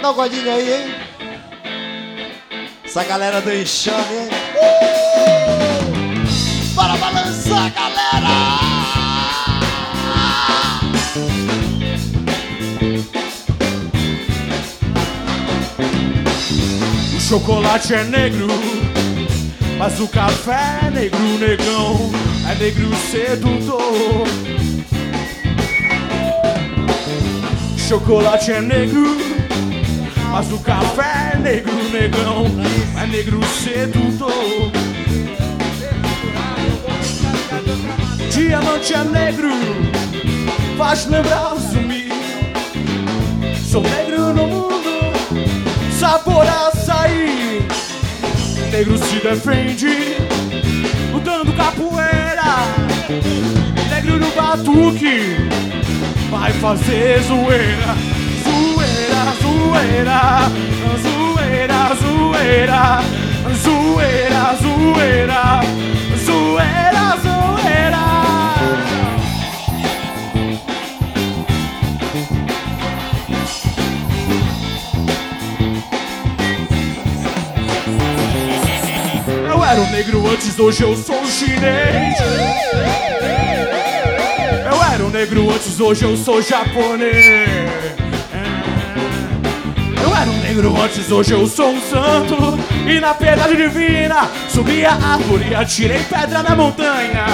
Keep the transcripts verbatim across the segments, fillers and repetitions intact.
Dá um godinho aí, hein? Essa galera do enxame, hein? Uh! Bora balançar, galera! O chocolate é negro, mas o café é negro, negão. É negro sedutor. Chocolate é negro, mas o café é negro, negão. É negro sedutor. Diamante é negro, faz lembrar zumbi. Sou negro no mundo, sabor açaí. Negro se defende, lutando capoeira. Negro no batuque, vai fazer zoeira. Zoeira, zoeira, zoeira, zoeira, zoeira, zoeira, zoeira, zoeira. Eu era um negro antes, hoje eu sou um chinês. Eu era um negro antes, hoje eu sou japonês. Eu era um negro antes, hoje eu sou um santo. E na piedade divina subi a árvore e atirei pedra na montanha.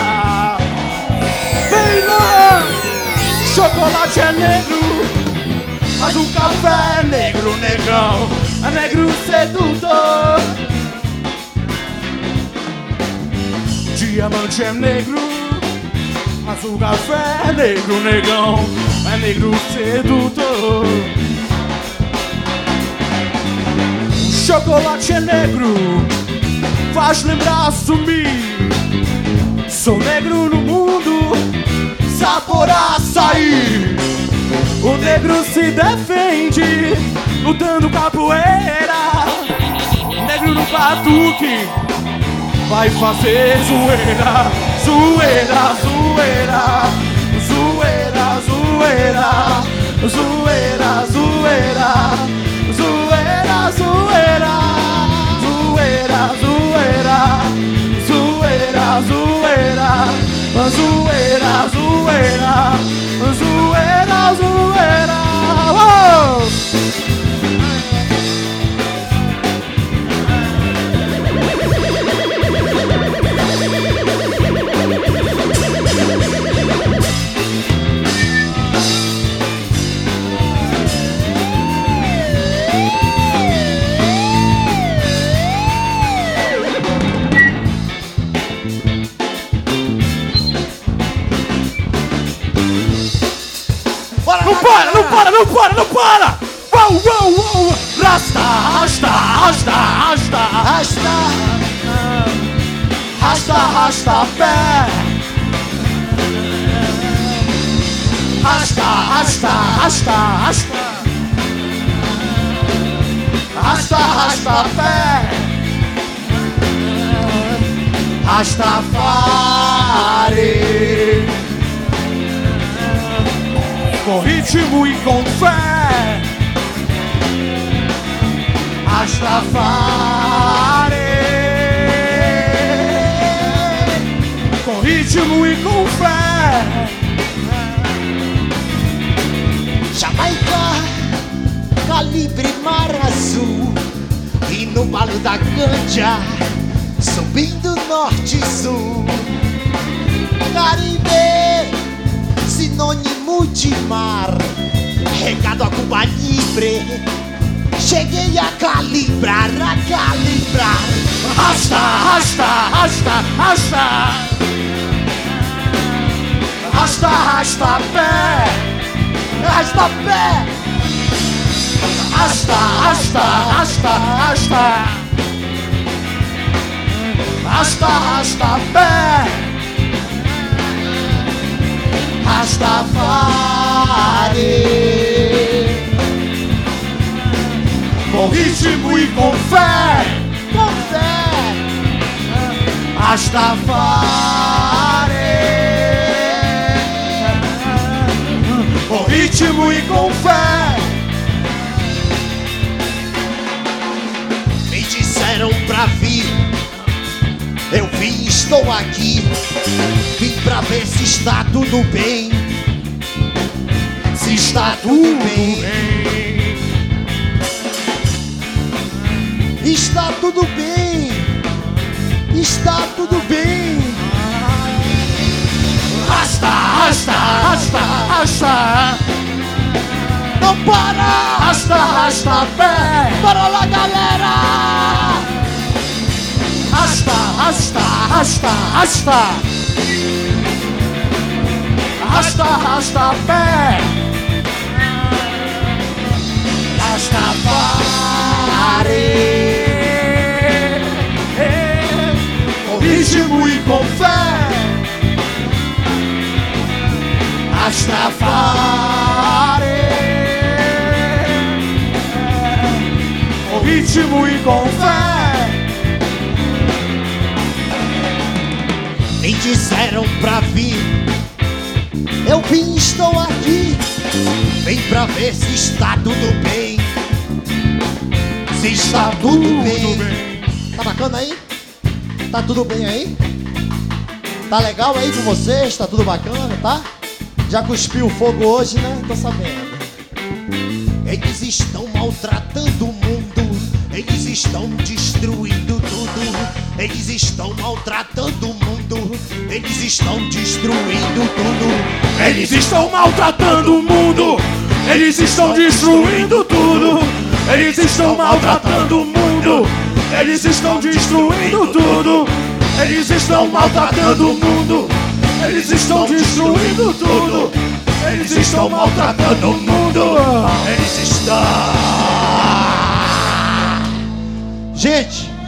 Vem lá! Chocolate é negro, mas o café é negro, negão. É negro sedutor. Diamante é negro, mas o café é negro, negão. É negro sedutor. Chocolate é negro, faz lembrar zumbi. Sou negro no mundo, sabor açaí. O negro se defende, lutando capoeira. Negro no batuque, vai fazer zoeira. Zoeira, zoeira, zoeira, zoeira, zoeira, zoeira, zoeira, zoeira, zoeira, zoeira, zoeira, zoeira, zoeira, zoeira, zoeira, zoeira. Não para, não para, não para, não para! Uau, uau, uau! Rasta, rasta, rasta, rasta, Rasta, rasta, rasta, pé! Rasta, rasta, rasta, rasta! Rasta, rasta, pé! Rastafari! Com ritmo e com fé, Rastafari. Com ritmo e com fé, Jamaica, calibre mar azul. E no balo da ganja, subindo norte e sul. Caribe, sinônimo de mar, regado a Cuba Libre. Cheguei a calibrar, a calibrar. Rasta, rasta, rasta, rasta. Rasta, rasta, pé. Rasta pé, Rasta, rasta, rasta, rasta. Rasta, rasta, pé. Rastafari. Com ritmo e com fé, Com fé, Rastafari. Com ritmo e com fé, pra vir. Eu vim, estou aqui. Vim pra ver se está tudo bem. Se está tudo bem. Está tudo bem. Está tudo bem. Arrasta, arrasta, arrasta, arrasta. Não para! Arrasta, arrasta, pé. Bora lá, galera! Arrasta, arrasta, arrasta, arrasta. Arrasta, arrasta, pé. Rastafari, com ritmo e com fé. Rastafari, com ritmo e com fé. Me disseram pra vir. Eu vim, estou aqui. Vem pra ver se está tudo bem. Se está tudo bem. Tá bacana aí? Tá tudo bem aí? Tá legal aí com vocês? Tá tudo bacana, tá? Já cuspiu fogo hoje, né? Tô sabendo. Eles estão maltratando o mundo. Eles estão destruindo tudo. Eles estão maltratando o mundo. Eles estão destruindo tudo. Eles estão maltratando o mundo. Eles estão destruindo tudo. Eles estão maltratando o mundo. Eles estão destruindo tudo. Eles estão maltratando o mundo. Eles estão destruindo tudo. Eles estão maltratando o mundo. Eles estão... Gente,